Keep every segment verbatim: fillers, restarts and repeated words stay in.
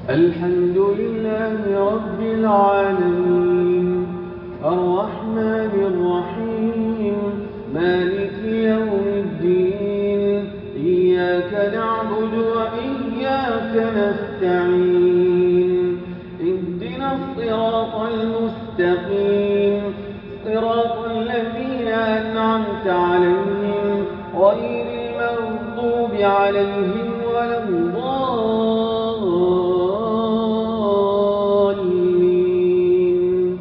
الحمد لله رب العالمين الرحمن الرحيم مالك يوم الدين إياك نعبد وإياك نستعين اهدنا الصراط المستقيم صراط الذين أنعمت عليهم غير المغضوب عليهم ولا الضالين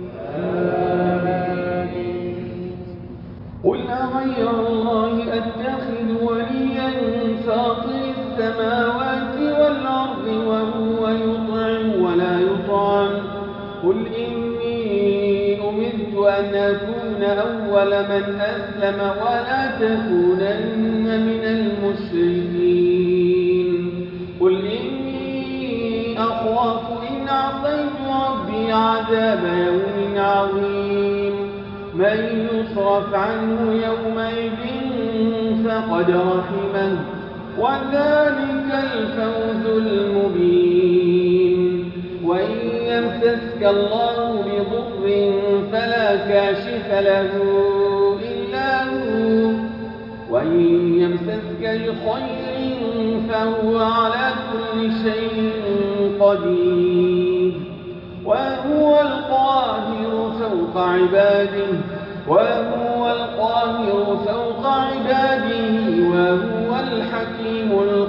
آمين. قل أغير الله أتخذ وليا فاطر السماوات والأرض وهو يطعم ولا يطعم قل إني أمرت أن أكون أول من أسلم ولا تكونن من المشركين قل إني أخاف إن عصيت ربي عذاب يوم عظيم من يصرف عنه يومئذ فقد رحمه وذلك الفوز المبين وإن يمسسك الله بضر فلا كاشف له إلا هو وإن يمسسك بخير فهو على كل شيء قدير وهو القاهر فوق عباده وهو القاهر فوق عباده وهو الحكيم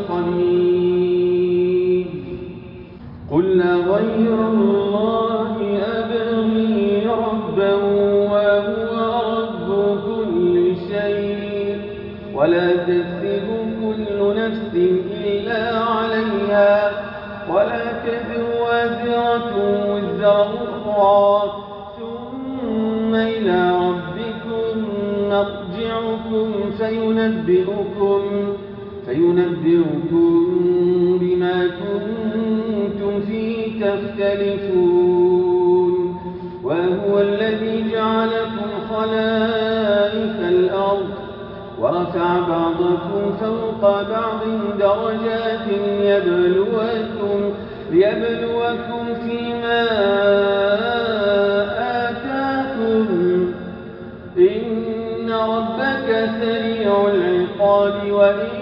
الخبير قل غير الله أبغي ربا وهو رب كل شيء ولا تكسب كل نفس إلا عليها ولا تزر وازرة وزر أخرى ثم إلى ربكم مرجعكم فينبئكم فينبئكم بما كنتم فيه تختلفون وهو الذي جعلكم خلائف الأرض ورفع بعضكم فوق بعض درجات ليبلوكم ليبلوكم فيما آتاكم إن ربك سريع العقاب وإن